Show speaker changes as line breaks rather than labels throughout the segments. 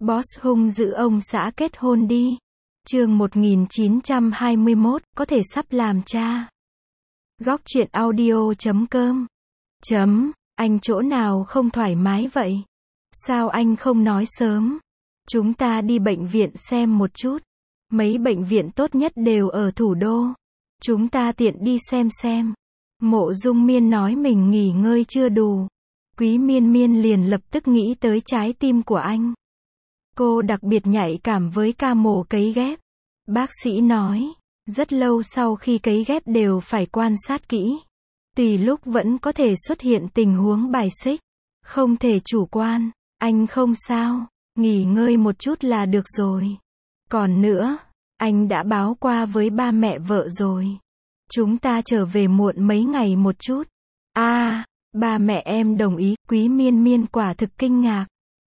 Boss hung dữ ông xã kết hôn đi. Chương 1921, có thể sắp làm cha. Góc truyện audio.com. Anh chỗ nào không thoải mái vậy? Sao anh không nói sớm? Chúng ta đi bệnh viện xem một chút. Mấy bệnh viện tốt nhất đều ở thủ đô. Chúng ta tiện đi xem. Mộ Dung Miên nói mình nghỉ ngơi chưa đủ. Quý Miên Miên liền lập tức nghĩ tới trái tim của anh. Cô đặc biệt nhạy cảm với ca mổ cấy ghép. Bác sĩ nói, rất lâu sau khi cấy ghép đều phải quan sát kỹ. Tùy lúc vẫn có thể xuất hiện tình huống bài xích. Không thể chủ quan, anh không sao, nghỉ ngơi một chút là được rồi. Còn nữa, anh đã báo qua với ba mẹ vợ rồi. Chúng ta trở về muộn mấy ngày một chút. Ba mẹ em đồng ý, Quý Miên Miên quả thực kinh ngạc.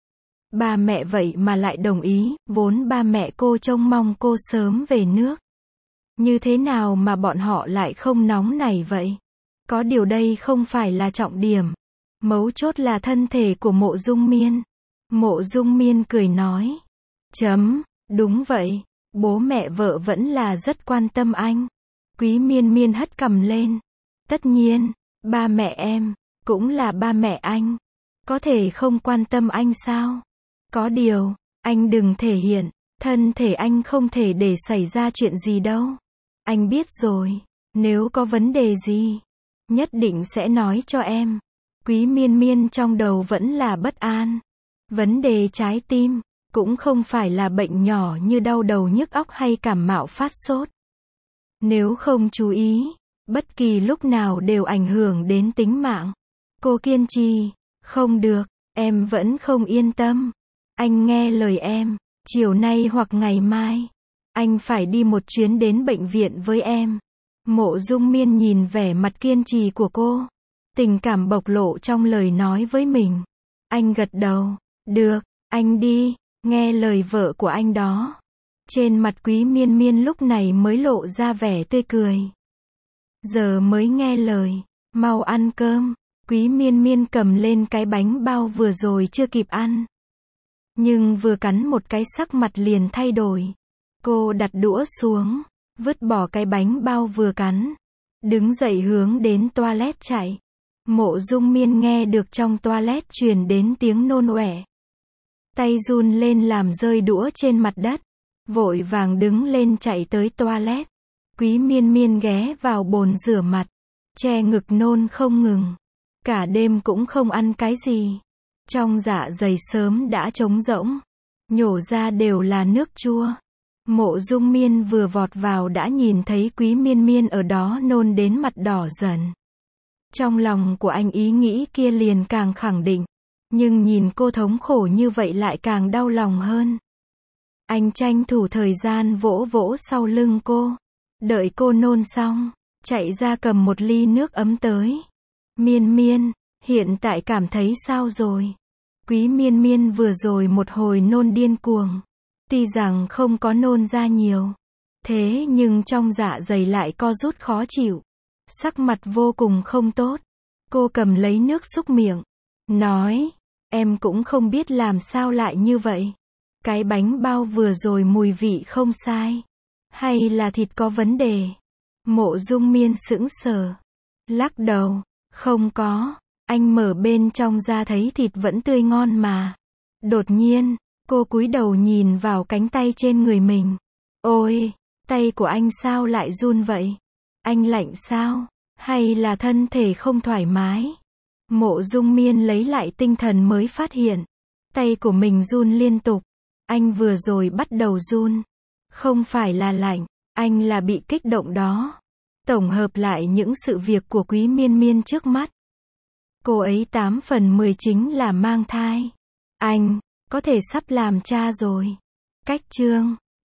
Ba mẹ vậy mà lại đồng ý, vốn ba mẹ cô trông mong cô sớm về nước. Như thế nào mà bọn họ lại không nóng nảy vậy? Có điều đây không phải là trọng điểm. Mấu chốt là thân thể của Mộ Dung Miên. Mộ Dung Miên cười nói. Đúng vậy, bố mẹ vợ vẫn là rất quan tâm anh. Quý Miên Miên hất cằm lên. Tất nhiên, ba mẹ em, cũng là ba mẹ anh. Có thể không quan tâm anh sao? Có điều, anh đừng thể hiện, thân thể anh không thể để xảy ra chuyện gì đâu. Anh biết rồi, nếu có vấn đề gì, nhất định sẽ nói cho em. Quý Miên Miên trong đầu vẫn là bất an. Vấn đề trái tim, cũng không phải là bệnh nhỏ như đau đầu nhức óc hay cảm mạo phát sốt. Nếu không chú ý, bất kỳ lúc nào đều ảnh hưởng đến tính mạng. Cô kiên trì, không được, em vẫn không yên tâm. Anh nghe lời em, chiều nay hoặc ngày mai, anh phải đi một chuyến đến bệnh viện với em. Mộ Dung Miên nhìn vẻ mặt kiên trì của cô, tình cảm bộc lộ trong lời nói với mình. Anh gật đầu, được, anh đi, nghe lời vợ của anh đó. Trên mặt Quý Miên Miên lúc này mới lộ ra vẻ tươi cười. Giờ mới nghe lời, mau ăn cơm. Quý Miên Miên cầm lên cái bánh bao vừa rồi chưa kịp ăn. Nhưng vừa cắn một cái sắc mặt liền thay đổi. Cô đặt đũa xuống, vứt bỏ cái bánh bao vừa cắn. Đứng dậy hướng đến toilet chạy. Mộ Dung Miên nghe được trong toilet truyền đến tiếng nôn ọe. Tay run lên làm rơi đũa trên mặt đất. Vội vàng đứng lên chạy tới toilet. Quý Miên Miên ghé vào bồn rửa mặt. Che ngực nôn không ngừng. Cả đêm cũng không ăn cái gì. Trong dạ dày sớm đã trống rỗng. Nhổ ra đều là nước chua. Mộ Dung Miên vừa vọt vào đã nhìn thấy Quý Miên Miên ở đó nôn đến mặt đỏ dần. Trong lòng của anh ý nghĩ kia liền càng khẳng định. Nhưng nhìn cô thống khổ như vậy lại càng đau lòng hơn. Anh tranh thủ thời gian vỗ vỗ sau lưng cô. Đợi cô nôn xong, chạy ra cầm một ly nước ấm tới. Miên Miên, hiện tại cảm thấy sao rồi? Quý Miên Miên vừa rồi một hồi nôn điên cuồng. Tuy rằng không có nôn ra nhiều. Thế nhưng trong dạ dày lại co rút khó chịu. Sắc mặt vô cùng không tốt. Cô cầm lấy nước súc miệng. Nói, em cũng không biết làm sao lại như vậy. Cái bánh bao vừa rồi mùi vị không sai. Hay là thịt có vấn đề? Mộ Dung Miên sững sờ. Lắc đầu. Không có. Anh mở bên trong ra thấy thịt vẫn tươi ngon mà. Đột nhiên, cô cúi đầu nhìn vào cánh tay trên người mình. Ôi, tay của anh sao lại run vậy? Anh lạnh sao? Hay là thân thể không thoải mái? Mộ Dung Miên lấy lại tinh thần mới phát hiện. Tay của mình run liên tục. Anh vừa rồi bắt đầu run. Không phải là lạnh, anh là bị kích động đó. Tổng hợp lại những sự việc của Quý Miên Miên trước mắt. Cô ấy 8 phần 10 chính là mang thai. Anh, có thể sắp làm cha rồi. Cách chương